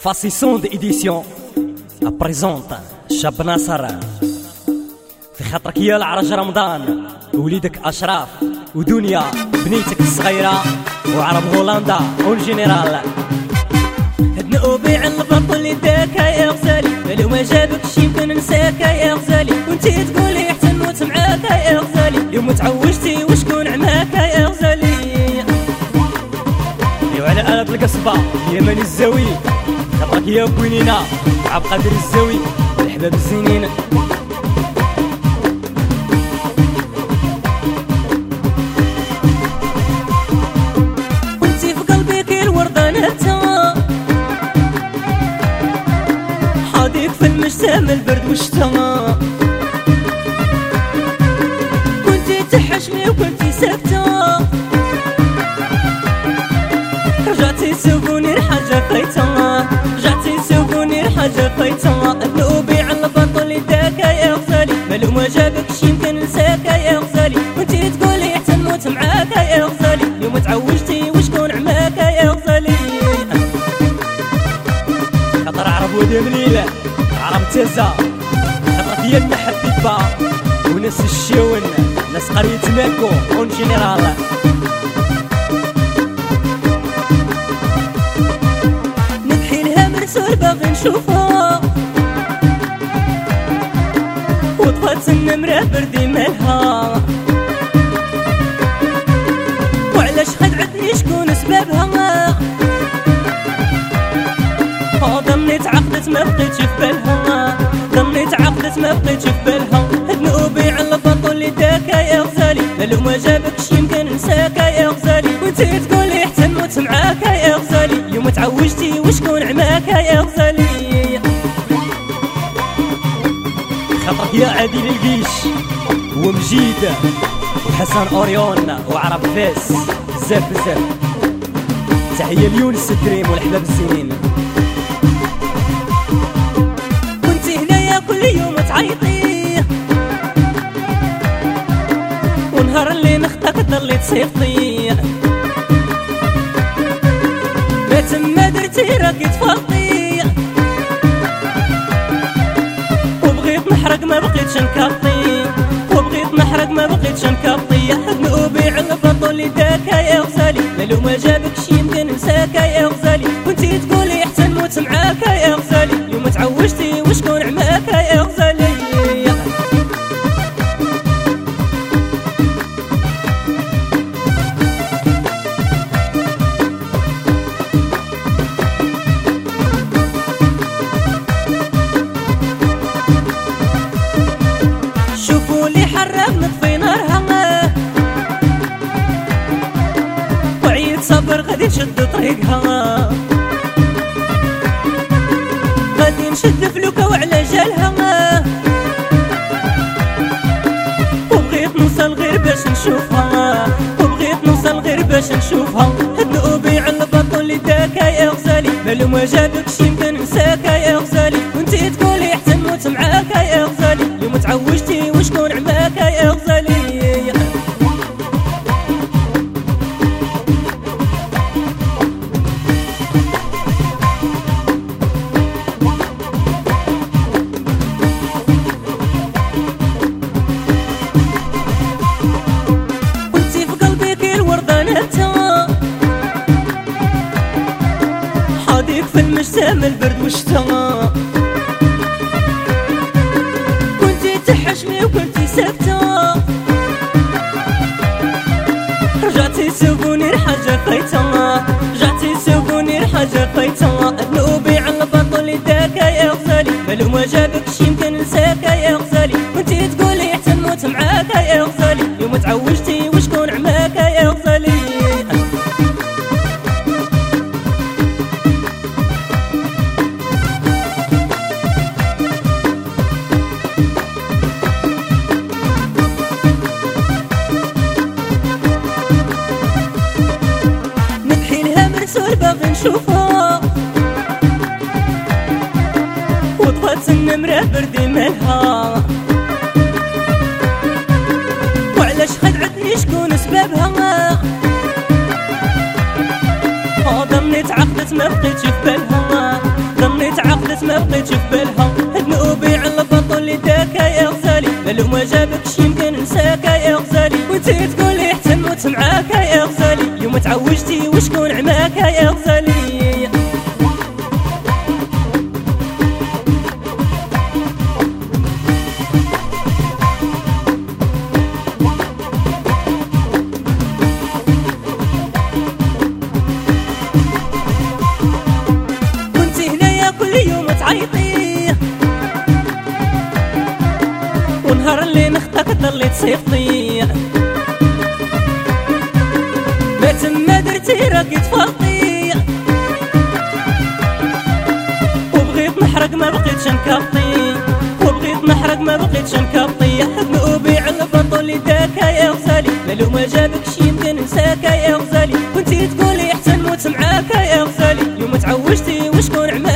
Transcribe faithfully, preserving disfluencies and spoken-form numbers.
فاسيسون d'édition ابريزونط شاب ناصر في خاطرك يا العرج رمضان وليدك اشراف ودنيا بنيتك الصغيره وعرب هولندا والجنرال هاد نوبي على البطل اللي داك يا غزالي لو ما جابكش يمكن ننساك يا غزالي وانتي تقولي حتى نموت معاك يا غزالي اليوم تعوجتي وشكون عماك يا غزالي يو على آلة القصبة يمن الزاوي خاطرك يا كوينينا عبد القادر الزاوي والحباب الزينين وانتي في قلبي كي الوردة نتا حاضيك في المجتمع البرد والشتا كنتي تحشمي وكنتي ساكتة رجعتي تسوقوني الحاجة فايتة رجعتي تسوقوني الحاجة فايتة النوبي على البطل اللي داك يا غزالي مالو ما جابكش يمكن نساك يا غزالي وانتي تقولي حتى نموت معاك يا غزالي اليوم تعوجتي وشكون عماك يا غزالي خاطر عرب ودي مليلة عرب تازا خاطر هي المحبة وناس الشيون ناس قرية ماكو اون جينيرال باغي نشوفها وطفات النمرة بردي مالها وعلاش خدعتني شكون سبابها ضمنيت عقدت ما بقيتش في بالها ضمنيت عقدت ما بقيتش في بالها هاد نوبي على البطل اللي داك يا غزالي لو ما جابكش يمكن نساك يا غزالي وانتي تقولي حتى نموت معاك يا غزالي اليوم تعوجتي وشكون عماك يا غزالي خاطرك يا عادل الجيش ومجيد وحسن اوريون وعرب فاس بزاف بزاف تحية ليونس الدريم والحباب الزينين كنتي هنايا كل يوم تعيطي ونهار اللي نخطاك ضلي تصيفطي ما تما درتي راكي تفرطي وبغيت نحرق ما بقيتش نكطي وبغيت نحرق ما بقيتش نكطي هاد نوبي على البطل اللي داك يا غزالي لو ما جابكش يمكن نساك يا غزالي وانتي تقولي حتى نموت معاك يا غزالي اليوم تعوجتي وشكون عماك يا غزالي شوفولي حرق نطفي نارها وعيد صبر غادي نشد طريقها غادي نشد فلوكة وعلى جالها وبغيت نوصل غير باش نشوفها وبغيت نوصل غير باش نشوفها هاد نوبي على البطل اللي داك يا غزالي مالو ما جابكش يمكن نساك يا غزالي وانتي تقولي حتى نموت معاك يا غزالي اليوم تعوجتي وشكون عماك يا غزالي وانتي في قلبي كي الوردة نتا حاضيك في المجتمع البرد والشتا كنتي تحشمي وكنتي ساكتة رجعتي تسوقوني الحاجة فايتة رجعتي تسوقوني الحاجة فايتة النوبي على البطل اللي داك يا غزالي مالو ما جابكش يمكن نساك يا غزالي وانتي تقولي حتى نموت معاك يا غزالي اليوم تعوجتي وشكون عماك يا غزالي باغي نشوفها وطفات النمرة بردي مالها وعلاش خدعتني شكون سبابها ضمنيت عقدت ما بقيتش في بالها ظنيت عقدت ما بقيتش في بالها، ذنوبي على البطل اللي داك يا غزالي، لا لو ما جابكش يمكن نساك يا غزالي، وانتي تقولي حتى نموت معاك يا غزالي، اليوم تعوجتي وشكون عماك يا غزالي. ونهار اللي نخطاك ضلي تصيفطي، ما تما درتي راكي تفرطي، وبغيت نحرق ما بقيتش نكبطي، وبغيت نحرق ما بقيتش نكبطي، ذنوبي على البطل اللي داك يا غزالي، لا لو ما جابكش يمكن نساك يا غزالي، كنتي تقولي حتى نموت معاك يا غزالي، اليوم تعوجتي وشكون عماك